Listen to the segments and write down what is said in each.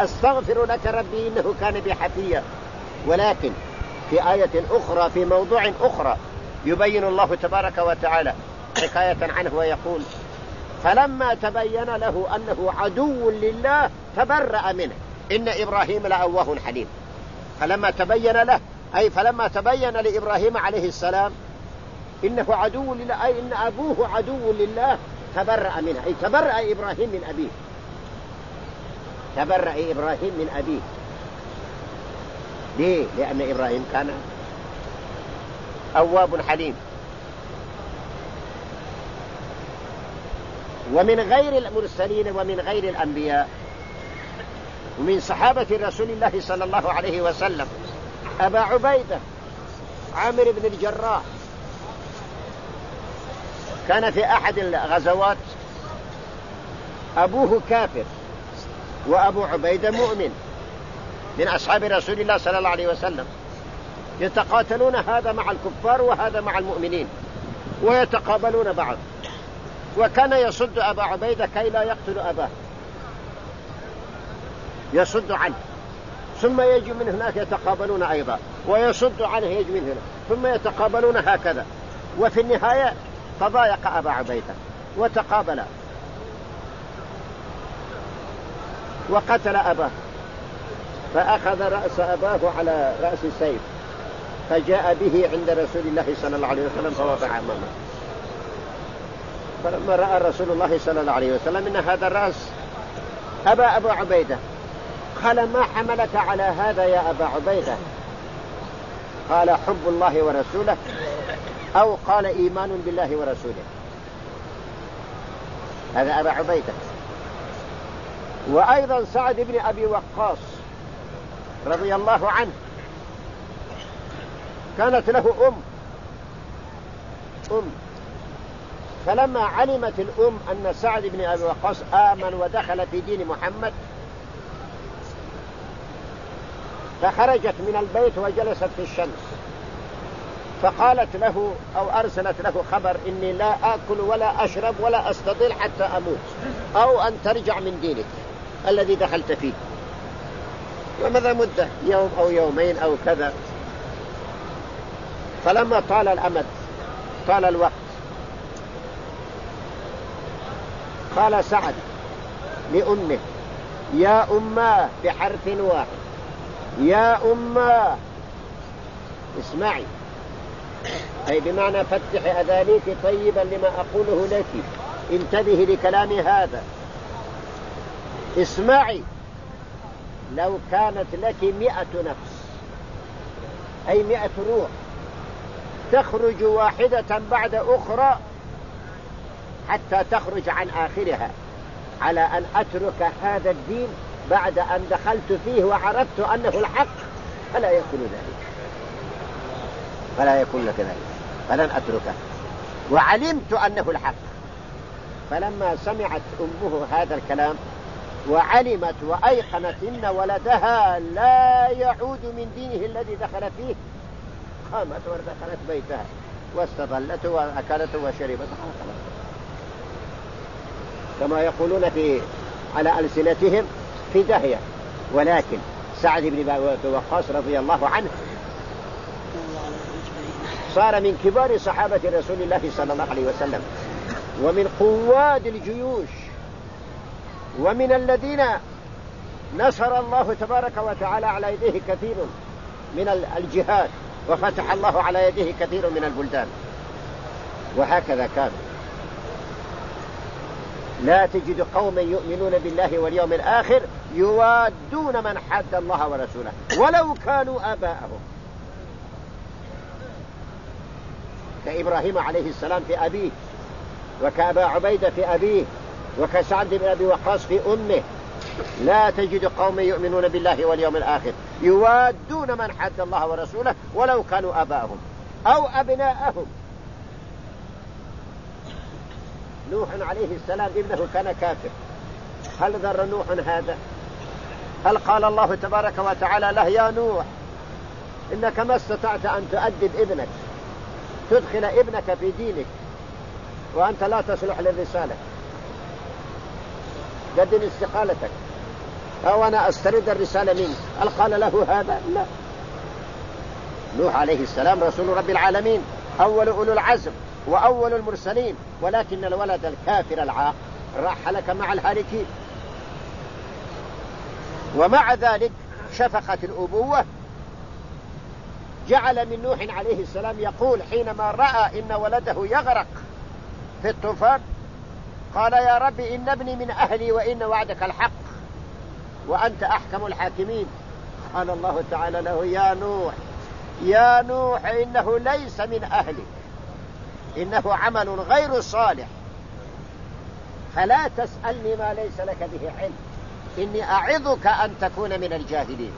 وأستغفر لك ربي إنه كان بي حفيا. ولكن في آية أخرى في موضوع أخرى يبين الله تبارك وتعالى حكاية عنه ويقول: فلما تبين له أنه عدو لله تبرأ منه إن إبراهيم لأواه حليم. فلما تبين له أي فلما تبين لإبراهيم عليه السلام إنه عدو لله، أي إن أبوه عدو لله، تبرأ منه، أي تبرأ إبراهيم من أبيه، تبرأ إبراهيم من أبيه. ليه؟ لأن إبراهيم كان أواب حليم. ومن غير المرسلين ومن غير الأنبياء ومن صحابة رسول الله صلى الله عليه وسلم أبا عبيدة عامر بن الجراح كان في أحد الغزوات أبوه كافر وأبو عبيدة مؤمن من أصحاب رسول الله صلى الله عليه وسلم، يتقاتلون هذا مع الكفار وهذا مع المؤمنين ويتقابلون بعض، وكان يصد أبا عبيدة كي لا يقتل أباه، يصد عنه، ثم يجي من هناك يتقابلون أيضا ويصد عنه يجي من هنا، ثم يتقابلون هكذا، وفي النهاية تضايق أبا عبيدة وتقابلا وقتل أباه، فأخذ رأس أباه على رأس سيف فجاء به عند رسول الله صلى الله عليه وسلم فوضع أمامه. فلما رأى رسول الله صلى الله عليه وسلم إن هذا الرأس أبا عبيدة قال: ما حملك على هذا يا أبا عبيدة؟ قال: حب الله ورسوله، أو قال: إيمان بالله ورسوله. هذا أبا عبيدة. وأيضا سعد بن أبي وقاص رضي الله عنه كانت له أم، فلما علمت الأم أن سعد بن أبي وقاص آمن ودخل في دين محمد فخرجت من البيت وجلست في الشمس، فقالت له أو أرسلت له خبر: إني لا آكل ولا أشرب ولا أستطيع حتى أموت، أو أن ترجع من دينك الذي دخلت فيه. وماذا مدة يوم أو يومين أو كذا، فلما طال الأمد طال الوقت قال سعد لأمه: يا أماه، بحرف واحد: يا أماه اسمعي، أي بمعنى فتح أذانيك طيبا لما أقوله لك، انتبهي لكلامي هذا، اسمعي، لو كانت لك 100 نفس، أي 100 روح، تخرج واحدة بعد أخرى حتى تخرج عن آخرها، على أن أترك هذا الدين بعد أن دخلت فيه وعرفت أنه الحق، فلا يكون ذلك، فلا يكون لك ذلك، فلن أتركه، وعلمت أنه الحق. فلما سمعت أمه هذا الكلام وعلمت وأيقنت إن ولدها لا يعود من دينه الذي دخل فيه، قامت ودخلت بيتها واستظلته وأكلته وشربته، كما يقولون على ألسنتهم في داهية. ولكن سعد بن أبي وقاص رضي الله عنه صار من كبار صحابة رسول الله صلى الله عليه وسلم، ومن قواد الجيوش، ومن الذين نصر الله تبارك وتعالى على يديه كثير من الجهاد، وفتح الله على يديه كثير من البلدان. وهكذا كان. لا تجد قوما يؤمنون بالله واليوم الآخر يوادون من حاد الله ورسوله ولو كانوا آباءهم، كإبراهيم عليه السلام في أبيه، وكأبا عبيدة في أبيه، وكسعد بن أبي وقاص في أمه. لا تجد قوما يؤمنون بالله واليوم الآخر يوادون من حاد الله ورسوله ولو كانوا آباءهم أو أبناءهم. نوح عليه السلام ابنه كان كافر، هل ذر نوح هذا؟ هل قال الله تبارك وتعالى له: يا نوح إنك ما استطعت أن تؤدب ابنك، تدخل ابنك في دينك وأنت لا تصلح للرسالة، قدم استقالتك. أو أنا أسترد الرسالة منك. هل قال له هذا؟ لا. نوح عليه السلام رسول رب العالمين، أول أولو العزم وأول المرسلين، ولكن الولد الكافر العاق راح هلك مع الهالكين. ومع ذلك شفقة الأبوة جعل من نوح عليه السلام يقول حينما رأى إن ولده يغرق في الطوفان قال يا رب إن ابني من أهلي وإن وعدك الحق وأنت أحكم الحاكمين. قال الله تعالى له يا نوح إنه ليس من أهلك، إنه عمل غير صالح، فلا تسألني ما ليس لك به علم، إني أعظك أن تكون من الجاهلين.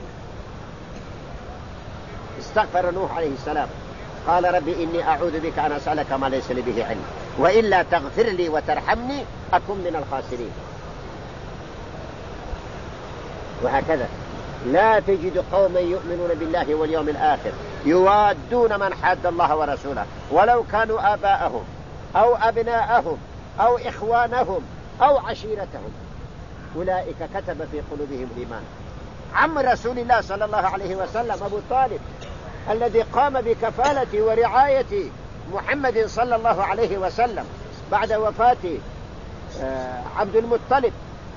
استغفر نوح عليه السلام قال رب إني أعوذ بك أن أسألك ما ليس لي به علم وإلا تغفر لي وترحمني أكن من الخاسرين. وهكذا لا تجد قوما يؤمنون بالله واليوم الآخر يوادون من حاد الله ورسوله ولو كانوا آباءهم أو أبناءهم أو إخوانهم أو عشيرتهم أولئك كتب في قلوبهم الإيمان. عم رسول الله صلى الله عليه وسلم أبو طالب الذي قام بكفالة ورعاية محمد صلى الله عليه وسلم بعد وفاة عبد المطلب،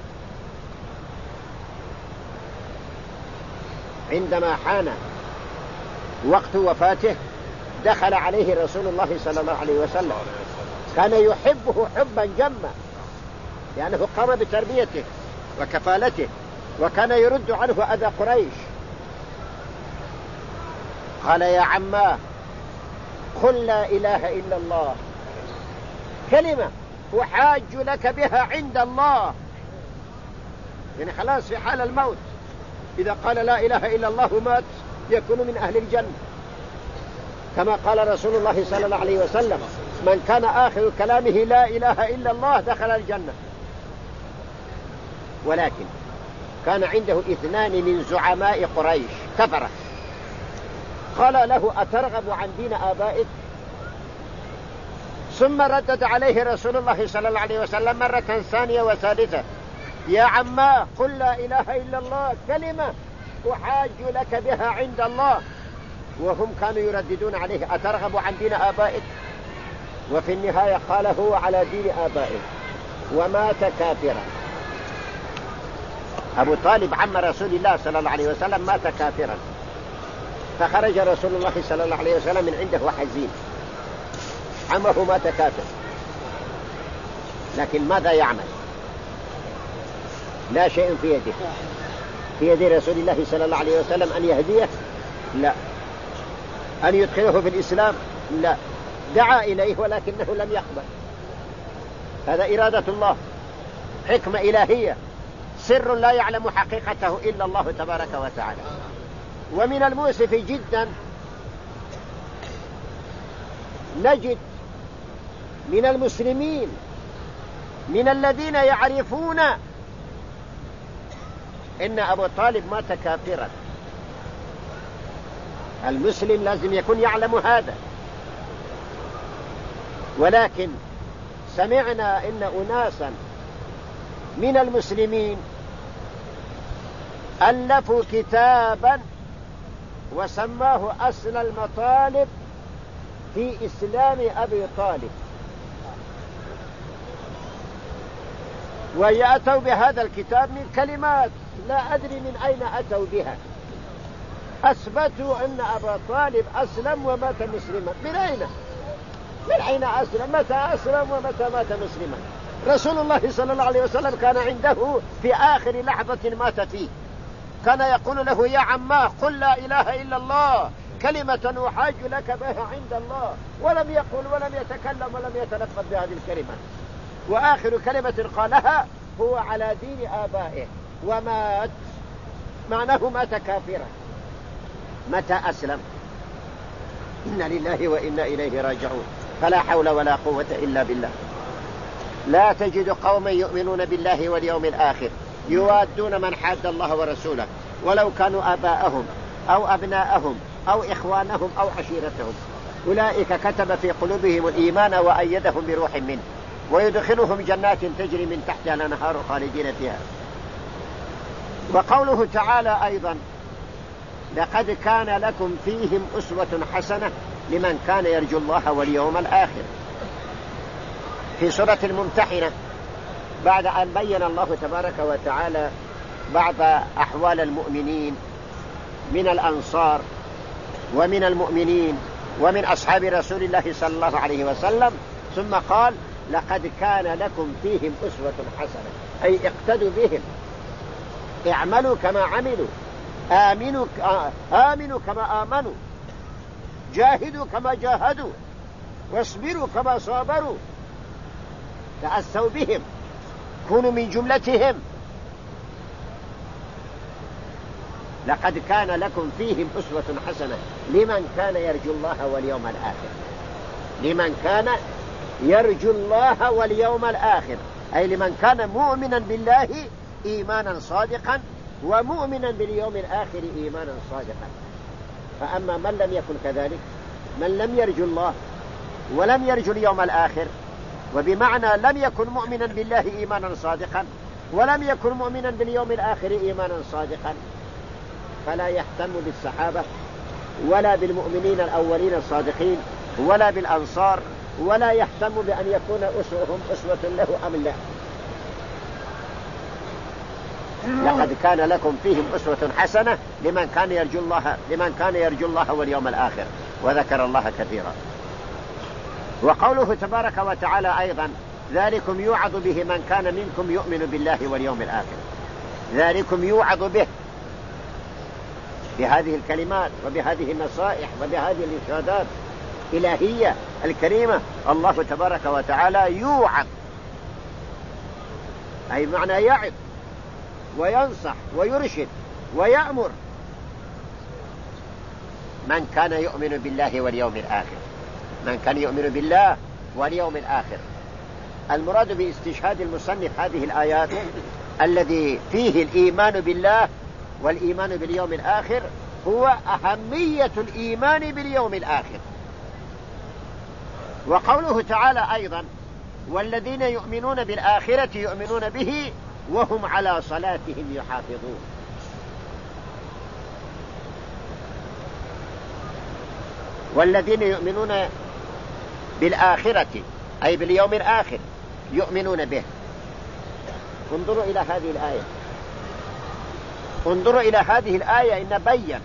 عندما حان وقت وفاته دخل عليه رسول الله صلى الله عليه وسلم، كان يحبه حبا جما لأنه قام بتربيته وكفالته وكان يرد عنه أذى قريش. قال يا عماه قل لا إله إلا الله كلمة أحاج لك بها عند الله، يعني خلاص في حال الموت إذا قال لا إله إلا الله مات يكون من أهل الجنة، كما قال رسول الله صلى الله عليه وسلم من كان آخر كلامه لا إله إلا الله دخل الجنة. ولكن كان عنده 2 من زعماء قريش كفرة، قال له أترغب عن دين آبائك؟ ثم ردد عليه رسول الله صلى الله عليه وسلم مرة ثانية وثالثة يا عماه قل لا إله إلا الله كلمة أحاج لك بها عند الله، وهم كانوا يرددون عليه أترغب عن دين آبائك؟ وفي النهاية قال هو على دين آبائك ومات كافرا. أبو طالب عم رسول الله صلى الله عليه وسلم مات كافرا، فخرج رسول الله صلى الله عليه وسلم من عنده وحزين، عمه مات كافر، لكن ماذا يعمل؟ لا شيء في يده، في يد رسول الله صلى الله عليه وسلم أن يهديه؟ لا. أن يدخله في الإسلام؟ لا. دعا إليه ولكنه لم يقبل. هذا إرادة الله، حكمة إلهية، سر لا يعلم حقيقته إلا الله تبارك وتعالى. ومن المؤسف جدا نجد من المسلمين من الذين يعرفون إن أبو طالب مات كافرا. المسلم لازم يكون يعلم هذا، ولكن سمعنا إن أناسا من المسلمين ألفوا كتابا وسماه أسنى المطالب في إسلام أبي طالب، ويأتوا بهذا الكتاب من كلمات لا أدري من أين أتوا بها، أثبتوا أن أبا طالب أسلم ومات مسلما. من أين أسلم؟ متى أسلم ومتى مات مسلما؟ رسول الله صلى الله عليه وسلم كان عنده في آخر لحظة مات فيه كان يقول له يا عماه قل لا إله إلا الله كلمة أحاج لك بها عند الله، ولم يقل ولم يتكلم ولم يتلفظ بهذه الكلمة، وآخر كلمة قالها هو على دين آبائه ومات، معناه مات كافرا. متى أسلم؟ إنا لله وإنا إليه راجعون. فلا حول ولا قوة إلا بالله. لا تجد قوما يؤمنون بالله واليوم الآخر يوادون من حاد الله ورسوله ولو كانوا آباءهم أو أبناءهم أو إخوانهم أو عشيرتهم أولئك كتب في قلوبهم الإيمان وأيدهم بروح منه ويدخلهم جنات تجري من تحتها الأنهار خالدين فيها. وقوله تعالى أيضا لقد كان لكم فيهم أسوة حسنة لمن كان يرجو الله واليوم الآخر. في سورة الممتحنة بعد أن بين الله تبارك وتعالى بعض أحوال المؤمنين من الأنصار ومن المؤمنين ومن أصحاب رسول الله صلى الله عليه وسلم، ثم قال لقد كان لكم فيهم أسوة حسنة، أي اقتدوا بهم، اعملوا كما عملوا، آمنوا كما آمنوا، جاهدوا كما جاهدوا، واصبروا كما صابروا، تأسوا بهم، كونوا من جملتهم. لقد كان لكم فيهم أسوة حسنة لمن كان يرجو الله واليوم الآخر. لمن كان يرجو الله واليوم الآخر، أي لمن كان مؤمنا بالله إيمانا صادقا ومؤمنا باليوم الآخر إيمانا صادقا. فأما من لم يكن كذلك، من لم يرجو الله ولم يرجو اليوم الآخر، وبمعنى لم يكن مؤمنا بالله إيمانا صادقا ولم يكن مؤمنا باليوم الآخر إيمانا صادقا، فلا يهتم بالصحابة ولا بالمؤمنين الأولين الصادقين ولا بالأنصار، ولا يهتم بأن يكون أسوهم أسوة له أم لا. لقد كان لكم فيهم أسوة حسنة لمن كان يرجو الله واليوم الآخر، وذكر الله كثيرا. وقوله تبارك وتعالى أيضا ذلكم يوعظ به من كان منكم يؤمن بالله واليوم الآخر. ذلكم يوعظ به، بهذه الكلمات وبهذه النصائح وبهذه الإرشادات الإلهية الكريمة. الله تبارك وتعالى يوعظ، أي معنى يعظ وينصح ويرشد ويأمر من كان يؤمن بالله واليوم الآخر. من كان يؤمن بالله واليوم الآخر. المراد باستشهاد المصنف هذه الآيات الذي فيه الإيمان بالله والإيمان باليوم الآخر هو أهمية الإيمان باليوم الآخر. وقوله تعالى أيضا والذين يؤمنون بالآخرة يؤمنون به وهم على صلاتهم يحافظون. والذين يؤمنون بالآخرة أي باليوم الآخر يؤمنون به. انظروا إلى هذه الآية، انظروا إلى هذه الآية إن بين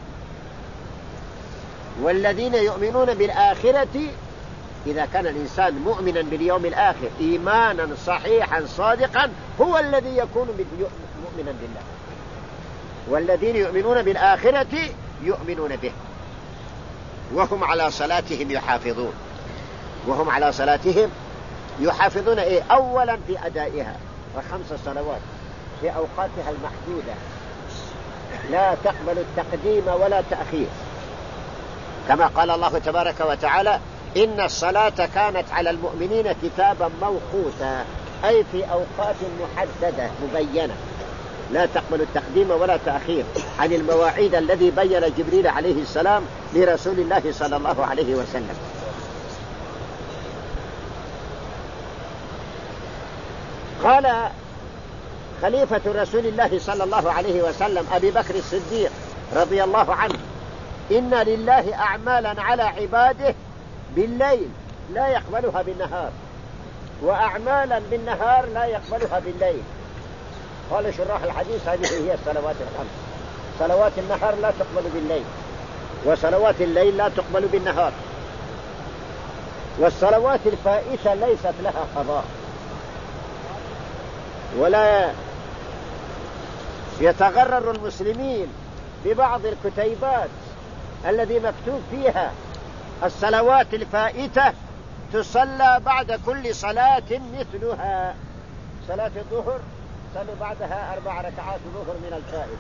والذين يؤمنون بالآخرة. إذا كان الإنسان مؤمنا باليوم الآخر إيمانا صحيحا صادقا هو الذي يكون مؤمنا بالله. والذين يؤمنون بالآخرة يؤمنون به وهم على صلاتهم يحافظون. وهم على صلاتهم يحافظون إيه؟ أولا في أدائها، وخمس صلوات في أوقاتها المحدودة لا تقبل التقديم ولا تأخير، كما قال الله تبارك وتعالى إن الصلاة كانت على المؤمنين كتابا موقوتا، أي في أوقات محددة مبينة لا تقبل التقديم ولا تأخير عن المواعيد الذي بين جبريل عليه السلام لرسول الله صلى الله عليه وسلم. قال خليفة رسول الله صلى الله عليه وسلم أبي بكر الصديق رضي الله عنه إن لله أعمالا على عباده بالليل لا يقبلها بالنهار، وأعمالا بالنهار لا يقبلها بالليل. قال شراح الحديث هذه هي الصلوات الخمس. صلوات النهار لا تقبل بالليل، وصلوات الليل لا تقبل بالنهار. والصلوات الفائتة ليست لها قضاء، ولا يتغرر المسلمين ببعض الكتيبات الذي مكتوب فيها الصلوات الفائتة تصلى بعد كل صلاة مثلها. صلاة الظهر صلوا بعدها 4 ركعات ظهر من الفائت.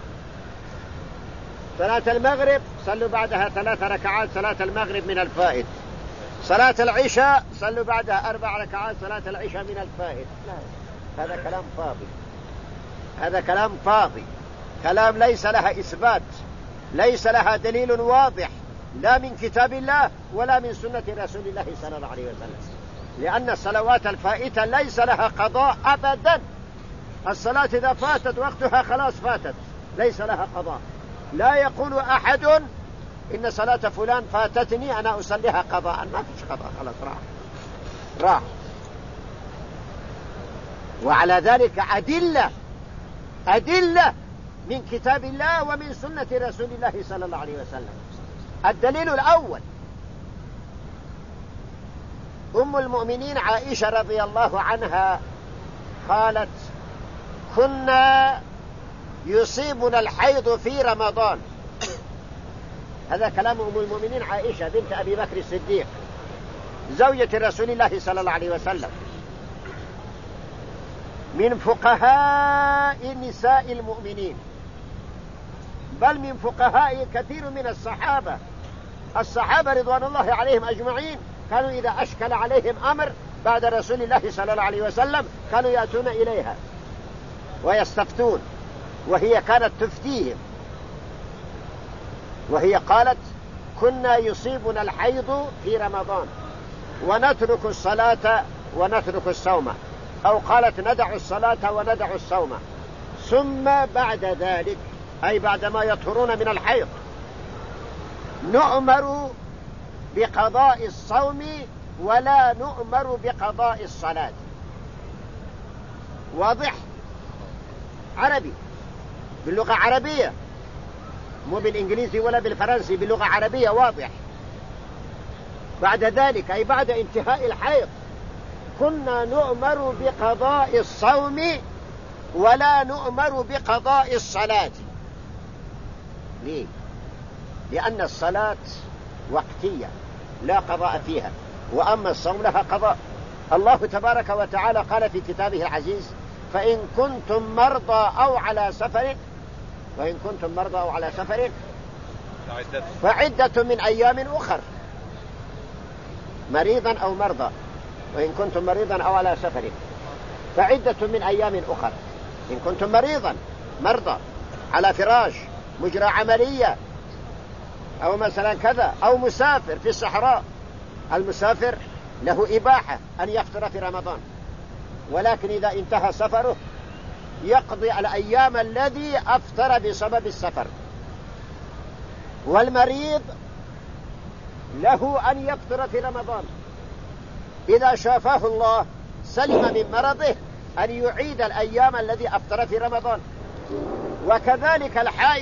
صلاة المغرب صلوا بعدها 3 ركعات صلاة المغرب من الفائت. صلاة العشاء صلوا بعدها 4 ركعات صلاة العشاء من الفائت. لا، هذا كلام فاضي، هذا كلام فاضي، كلام ليس لها إثبات، ليس لها دليل واضح لا من كتاب الله ولا من سنة رسول الله صلى الله عليه وسلم. لأن الصلوات الفائتة ليس لها قضاء أبدا. الصلاة إذا فاتت وقتها خلاص فاتت، ليس لها قضاء. لا يقول أحد إن صلاة فلان فاتتني أنا أصليها قضاء، ما فيش قضاء، خلاص راح. وعلى ذلك أدلة من كتاب الله ومن سنة رسول الله صلى الله عليه وسلم. الدليل الأول أم المؤمنين عائشة رضي الله عنها قالت: كنا يصيبنا الحيض في رمضان. هذا كلام أم المؤمنين عائشة بنت أبي بكر الصديق زوجة رسول الله صلى الله عليه وسلم، من فقهاء نساء المؤمنين، بل من فقهاء كثير من الصحابة رضوان الله عليهم أجمعين. كانوا إذا أشكل عليهم أمر بعد رسول الله صلى الله عليه وسلم كانوا يأتون إليها ويستفتون، وهي كانت تفتيهم، وهي قالت: كنا يصيبنا الحيض في رمضان ونترك الصلاة ونترك الصوم، أو قالت: ندع الصلاة وندع الصوم، ثم بعد ذلك أي بعدما يطهرون من الحيض نؤمر بقضاء الصوم ولا نؤمر بقضاء الصلاة. واضح؟ عربي، باللغة عربية، مو بالإنجليزي ولا بالفرنسي، باللغة عربية واضح. بعد ذلك أي بعد انتهاء الحيض كنا نؤمر بقضاء الصوم ولا نؤمر بقضاء الصلاة. ليه؟ لأن الصلاة وقتية لا قضاء فيها، وأما الصوم لها قضاء. الله تبارك وتعالى قال في كتابه العزيز: فإن كنتم مرضى أو على سفر فعدة من أيام أخر، مريضا أو مرضى، وإن كنتم مريضا أو على سفر فعدة من أيام أخر. إن كنتم مرضى على فراش، مجرى عملية، أو مثلا كذا، أو مسافر في الصحراء. المسافر له إباحة أن يفطر في رمضان، ولكن إذا انتهى سفره يقضي الأيام الذي أفطر بسبب السفر. والمريض له أن يفطر في رمضان إذا شافاه الله سلم من مرضه، أن يعيد الأيام الذي أفطر في رمضان. وكذلك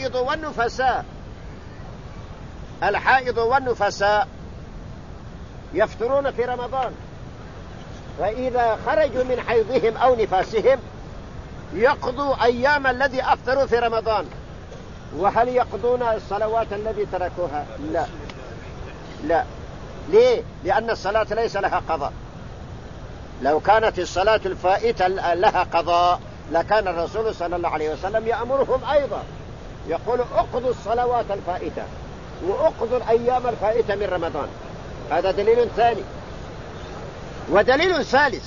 الحائض والنفساء يفطرون في رمضان، فإذا خرجوا من حيضهم أو نفاسهم يقضوا أيام الذي أفطروا في رمضان. وهل يقضون الصلوات التي تركوها؟ لا. ليه؟ لأن الصلاة ليس لها قضاء. لو كانت الصلاة الفائتة لها قضاء لكان الرسول صلى الله عليه وسلم يأمرهم أيضا، يقول: اقضوا الصلوات الفائتة وأقضوا الأيام الفائتة من رمضان. هذا دليل ثاني. ودليل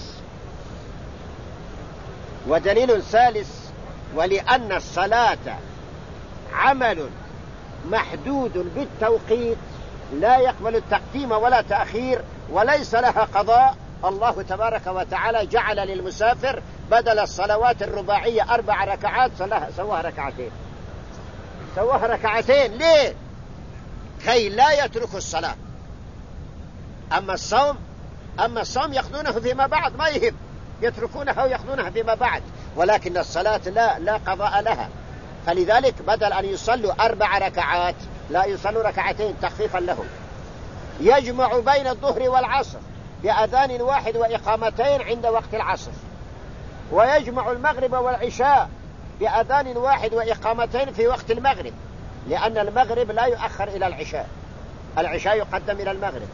ثالث: ولأن الصلاة عمل محدود بالتوقيت لا يقبل التقديم ولا تأخير وليس لها قضاء، الله تبارك وتعالى جعل للمسافر بدل الصلوات الرباعية 4 ركعات سواها ركعتين. ليه؟ كي لا يتركوا الصلاة. أما الصوم يأخذونه فيما بعد، ما يهم، يتركونه ويأخذونه فيما بعد، ولكن الصلاة لا قضاء لها. فلذلك بدل أن يصلوا 4 ركعات لا يصلوا ركعتين تخفيفا لهم. يجمع بين الظهر والعصر بأذان واحد وإقامتين عند وقت العصر، ويجمع المغرب والعشاء بأذان واحد وإقامتين في وقت المغرب، لأن المغرب لا يؤخر إلى العشاء يقدم إلى المغرب.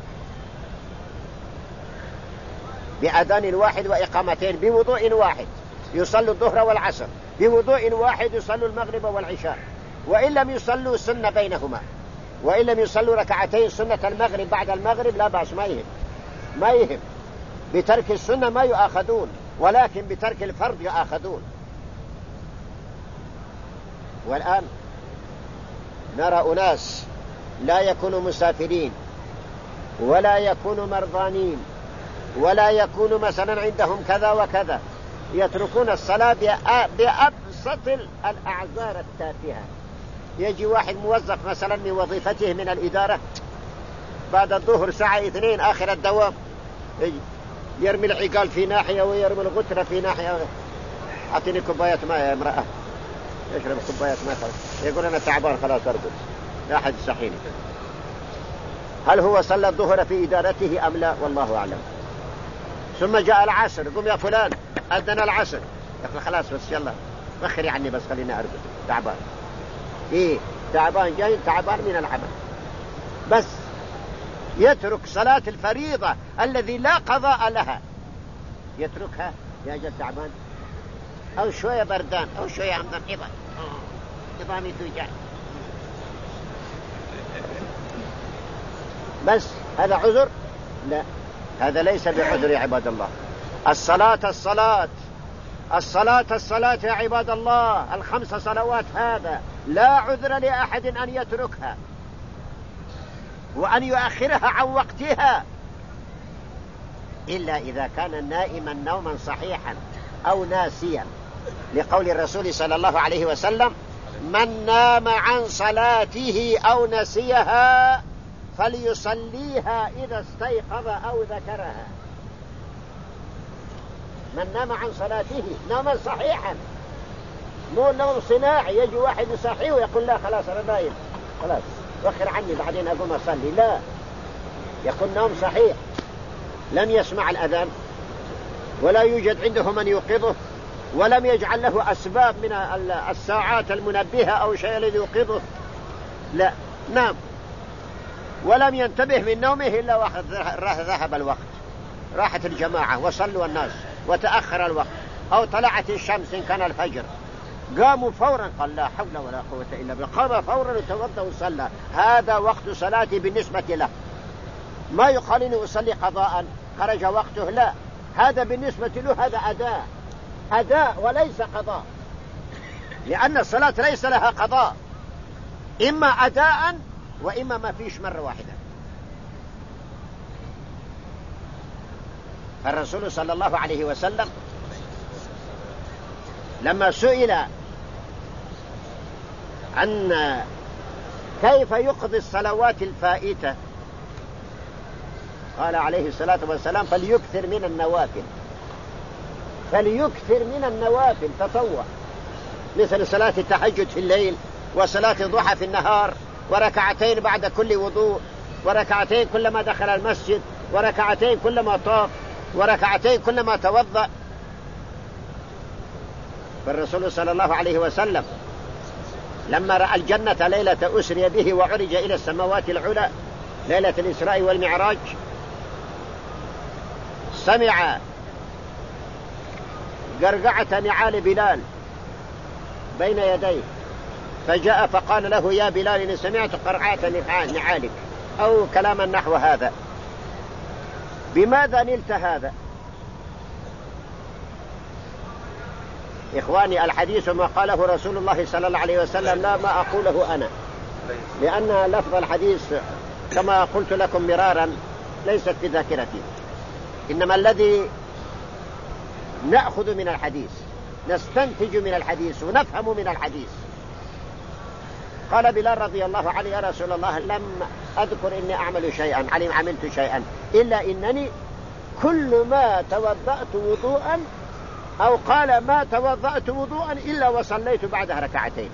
بأذان واحد وإقامتين بوضوء واحد يصلوا الظهر والعصر، بوضوء واحد يصلوا المغرب والعشاء. وإن لم يصلوا سنة بينهما، وإن لم يصلوا ركعتين سنة المغرب بعد المغرب لا بأس، ما يهم. بترك السنة ما يؤاخذون، ولكن بترك الفرض يؤاخذون. والآن نرى أناس لا يكونوا مسافرين ولا يكونوا مرضانين ولا يكونوا مثلا عندهم كذا وكذا، يتركون الصلاة أبسط الأعذار التافهة. يجي واحد موظف مثلا من وظيفته من الإدارة بعد الظهر ساعة 2 آخر الدوام، يرمي العقال في ناحية ويرمي الغترة في ناحية. أعطيني كوباية ماء يا امرأة، يشرب كوباية ماء خلاص. يقول أنا تعبان خلاص أرقد، لا أحد يصحيني. هل هو صلى الظهر في إدارته أم لا؟ والله أعلم. ثم جاء العصر، قم يا فلان أذن العصر، يقول خلاص بس يلا وخري عني بس خليني أرقد تعبان. إيه تعبان، جاي تعبان من العمل. بس يترك صلاة الفريضة الذي لا قضاء لها، يتركها يا جد تعبان، أو شوية بردان، أو شوية عمدان عظامي توجع. بس هذا عذر؟ لا، هذا ليس بعذر يا عباد الله. الصلاة الصلاة الصلاة الصلاة يا عباد الله، ال5 صلوات، هذا لا عذر لأحد أن يتركها وأن يؤخرها عن وقتها، إلا إذا كان نائما نوما صحيحا أو ناسيا، لقول الرسول صلى الله عليه وسلم: من نام عن صلاته أو نسيها فليصليها إذا استيقظ أو ذكرها. من نام عن صلاته نوما صحيحا، مو نوم صناعي يجي واحد يصحيه ويقول لا خلاص أنا نايم خلاص وخر عني بعدين أقوم أصلي، لا، يكون نوم صحيح، لم يسمع الأذان ولا يوجد عنده من يوقظه، ولم يجعل له أسباب من الساعات المنبهة أو شيء الذي يوقظه، لا، نام ولم ينتبه من نومه إلا وقت ذهب الوقت، راحت الجماعة وصلوا الناس وتأخر الوقت، أو طلعت الشمس إن كان الفجر، قاموا فورا، قال لا حول ولا قوة إلا بالله، قام فورا وتوضأ وصلى. هذا وقت صلاتي بالنسبة له، ما يقال إنه أصلي قضاء خرج وقته، لا، هذا بالنسبة له هذا أداء وليس قضاء، لأن الصلاة ليس لها قضاء، إما أداء وإما ما فيش مرة واحدة. الرسول صلى الله عليه وسلم لما سئل عن كيف يقضي الصلوات الفائتة قال عليه الصلاة والسلام: فليكثر من النوافل، تطوع، مثل صلاة التهجد في الليل، وصلاة الضحى في النهار، وركعتين بعد كل وضوء، وركعتين كلما دخل المسجد، وركعتين كلما طاف، وركعتين كلما توضأ. فالرسول صلى الله عليه وسلم لما رأى الجنة ليلة أسري به وعرج إلى السماوات العلى ليلة الإسراء والمعراج، سمع قرقعة نعال بلال بين يديه، فجاء فقال له: يا بلال إني سمعت قرقعة نعالك، أو كلاما نحو هذا، بماذا نلت هذا؟ إخواني، الحديث ما قاله رسول الله صلى الله عليه وسلم، لا ما أقوله أنا، لأن لفظ الحديث كما قلت لكم مرارا ليست في ذاكرتي، إنما الذي نأخذ من الحديث، نستنتج من الحديث ونفهم من الحديث. قال بلال رضي الله عنه: يا رسول الله، لم أذكر إني أعمل شيئا، عملت شيئا، إلا إنني كل ما توضأت وضوءا، أو قال ما توضأت وضوءا إلا وصليت بعدها ركعتين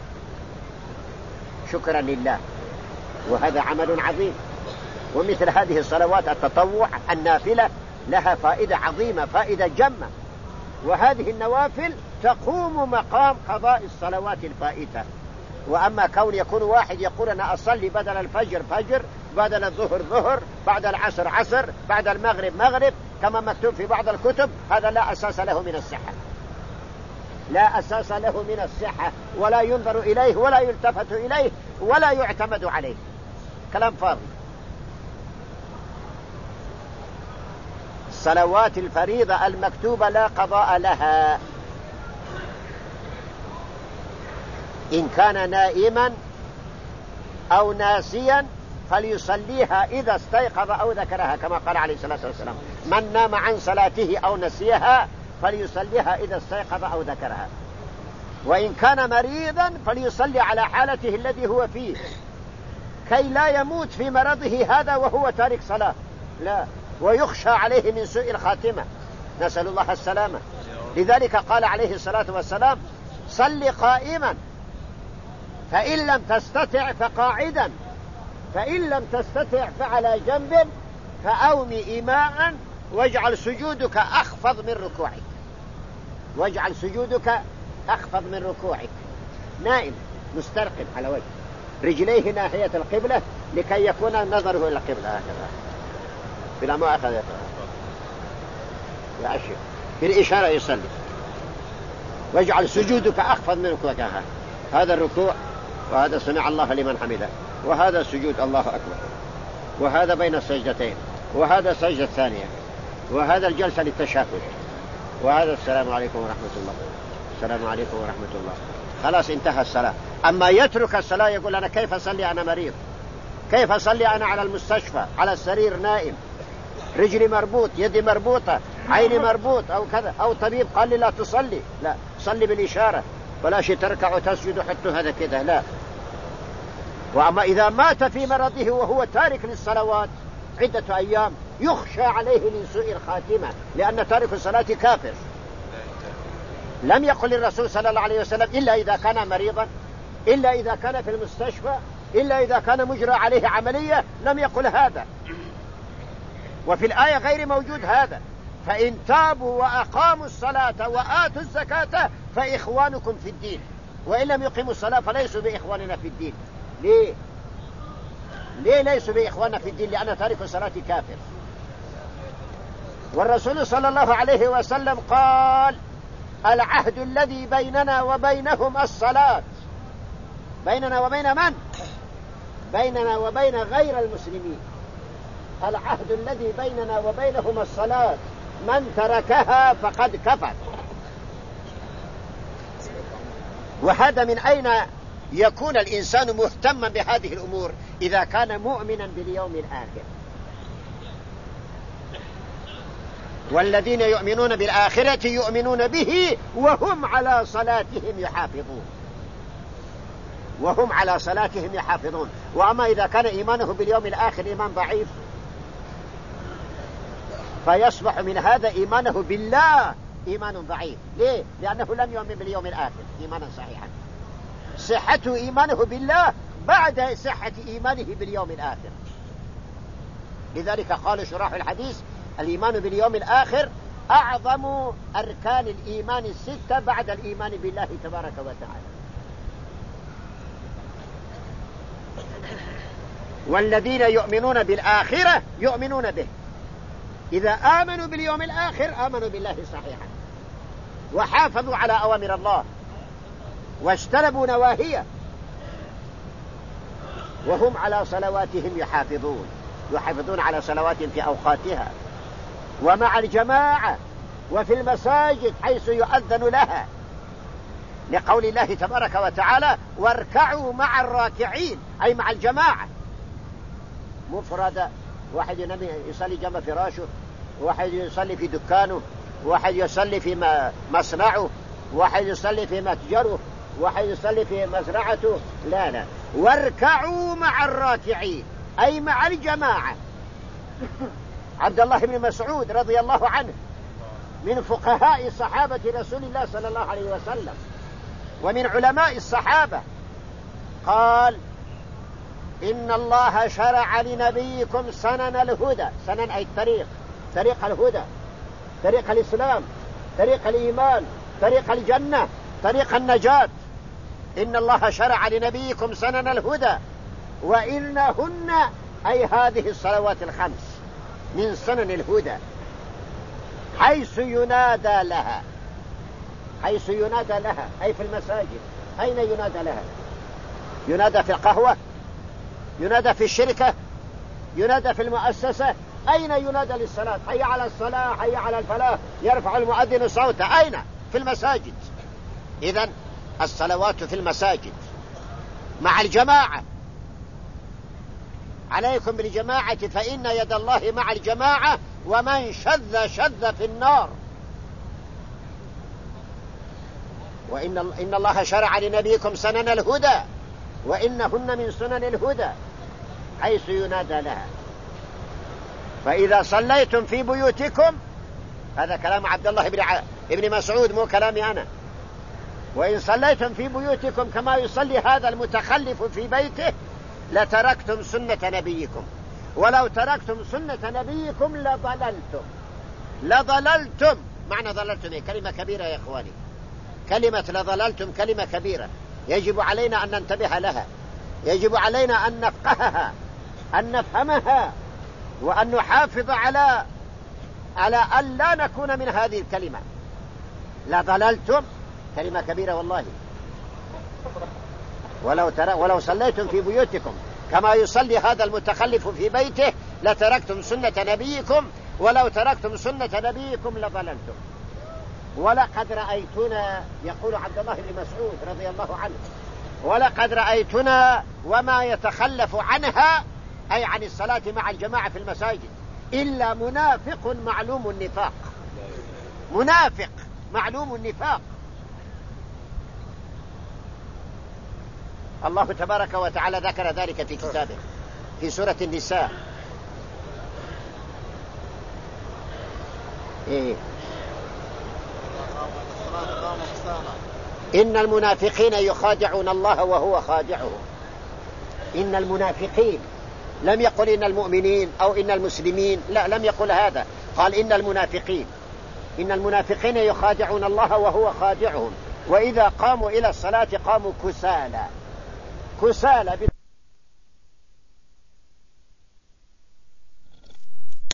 شكرا لله. وهذا عمل عظيم، ومثل هذه الصلوات التطوع النافلة لها فائدة عظيمة، فائدة جمة، وهذه النوافل تقوم مقام قضاء الصلوات الفائتة. وأما كون يكون واحد يقول أنا أصلي بدل الفجر فجر، بدل الظهر ظهر، بعد العصر عصر، بعد المغرب مغرب، كما مكتوب في بعض الكتب، هذا لا أساس له من الصحة، لا أساس له من الصحة، ولا ينظر إليه ولا يلتفت إليه ولا يعتمد عليه، كلام فاضي. الصلوات الفريضة المكتوبة لا قضاء لها، إن كان نائما أو ناسيا فليصليها إذا استيقظ أو ذكرها، كما قال عليه الصلاة والسلام: من نام عن صلاته أو نسيها فليصليها إذا استيقظ أو ذكرها. وإن كان مريضا فليصلي على حالته الذي هو فيه كي لا يموت في مرضه هذا وهو تارك صلاة، لا، ويخشى عليه من سوء الخاتمة، نسأل الله السلامة. لذلك قال عليه الصلاة والسلام: صل قائما، فإن لم تستطع فقاعدا، فإن لم تستطع فعلى جنب، فأومي إيماء، واجعل سجودك أخفض من ركوعك، واجعل سجودك أخفض من ركوعك، نائم مسترقب على وجه رجليه ناحية القبلة لكي يكون نظره إلى القبلة، هكذا بلا مؤاخذة يا أشياء بالإشارة يصلي، واجعل سجودك أخفض من ركوعك، هذا الركوع، وهذا سمع الله لمن حمده، وهذا السجود الله أكبر، وهذا بين السجدتين، وهذا السجدة الثانية، وهذا الجلسة للتشهد، وهذا السلام عليكم ورحمة الله، السلام عليكم ورحمة الله، خلاص انتهى الصلاة. أما يترك الصلاة يقول: أنا كيف أصلي أنا مريض، كيف أصلي أنا على المستشفى على السرير نائم، رجلي مربوط، يدي مربوطة، عيني مربوط، أو كذا، أو طبيب قال لي لا تصلي، لا، صلي بالإشارة، ولا شيء تركع وتسجد وحطه هذا كذا، لا. وأما إذا مات في مرضه وهو تارك للصلوات عدة أيام يخشى عليه من سوء الخاتمة، لأن تارك الصلاة كافر. لم يقل الرسول صلى الله عليه وسلم: إلا إذا كان مريضا، إلا إذا كان في المستشفى، إلا إذا كان مجرى عليه عملية، لم يقل هذا. وفي الآية غير موجود هذا: فإن تابوا وأقاموا الصلاة وآتوا الزكاة فإخوانكم في الدين، وإن لم يقيموا الصلاة فليسوا بإخواننا في الدين. ليه ليسوا بإخواننا في الدين؟ لأن تارك الصلاة كافر. والرسول صلى الله عليه وسلم قال: العهد الذي بيننا وبينهم الصلاة. بيننا وبين من؟ بيننا وبين غير المسلمين. العهد الذي بيننا وبينهم الصلاة، من تركها فقد كفر. وهذا من أين يكون الإنسان مهتما بهذه الأمور؟ إذا كان مؤمنا باليوم الآخر. والذين يؤمنون بالآخرة يؤمنون به وهم على صلاتهم يحافظون، وهم على صلاتهم يحافظون. وأما إذا كان إيمانه باليوم الآخر إيمان ضعيف فيصبح من هذا إيمانه بالله إيمان ضعيف. ليه؟ لأنه لم يؤمن باليوم الآخر إيمانا صحيحا. صحة إيمانه بالله بعد صحة إيمانه باليوم الآخر. لذلك قال شراح الحديث: الإيمان باليوم الآخر أعظم أركان الإيمان الستة بعد الإيمان بالله تبارك وتعالى. والذين يؤمنون بالآخرة يؤمنون به. إذا آمنوا باليوم الآخر آمنوا بالله صحيحا، وحافظوا على أوامر الله، واجتنبوا نواهيه، وهم على صلواتهم يحافظون، يحافظون على صلواتهم في أوقاتها، ومع الجماعة، وفي المساجد حيث يؤذن لها، لقول الله تبارك وتعالى: واركعوا مع الراكعين، أي مع الجماعة. مفردة، واحد يصلي جنب فراشه، واحد يصلي في دكانه، واحد يصلي في مصنعه، واحد يصلي في متجره، واحد يصلي في مزرعته، لا، واركعوا مع الراكعين أي مع الجماعة. عبد الله بن مسعود رضي الله عنه من فقهاء صحابة رسول الله صلى الله عليه وسلم ومن علماء الصحابة قال: إن الله شرع لنبيكم سنن الهدى. سنن أي الطريق، طريق الهدى، طريق الإسلام، طريق الإيمان، طريق الجنة، طريق النجاة. إن الله شرع لنبيكم سنن الهدى وإنهن أي هذه الصلوات الخمس من سنن الهدى، حيث ينادى لها. حيث ينادى لها أي في المساجد. أين ينادى لها؟ ينادى في القهوة، ينادى في الشركة، ينادى في المؤسسة. أين ينادى للصلاة؟ حي على الصلاة، حي على الفلاح، يرفع المؤذن صوته. أين؟ في المساجد. إذن الصلوات في المساجد مع الجماعة. عليكم بالجماعة فإن يد الله مع الجماعة، ومن شذ شذ في النار. إن الله شرع لنبيكم سنن الهدى وإنهن من سنن الهدى حيث ينادى لها. فإذا صليتم في بيوتكم، هذا كلام عبد الله بن مسعود مو كلامي أنا، وإن صليتم في بيوتكم كما يصلي هذا المتخلف في بيته لتركتم سنة نبيكم، ولو تركتم سنة نبيكم لضللتم. معنى ضللتم كلمة كبيرة يا إخواني، كلمة لضللتم كلمة كبيرة يجب علينا أن ننتبه لها، يجب علينا أن نفقهها، أن نفهمها، وأن نحافظ على أن لا نكون من هذه الكلمة. لضللتم كلمة كبيرة والله. ولو صليتم في بيوتكم كما يصلي هذا المتخلف في بيته لتركتم سنة نبيكم، ولو تركتم سنة نبيكم لضللتم. ولقد رأيتنا، يقول عبد الله بن مسعود رضي الله عنه، ولقد رأيتنا وما يتخلف عنها، أي عن الصلاة مع الجماعة في المساجد، إلا منافق معلوم النفاق. منافق معلوم النفاق. الله تبارك وتعالى ذكر ذلك في كتابه في سورة النساء. إن المنافقين يخادعون الله وهو خادعهم. إن المنافقين، لم يقل إن المؤمنين أو إن المسلمين، لا، لم يقل هذا، قال إن المنافقين. إن المنافقين يخادعون الله وهو خادعهم، وإذا قاموا إلى الصلاة قاموا كسالى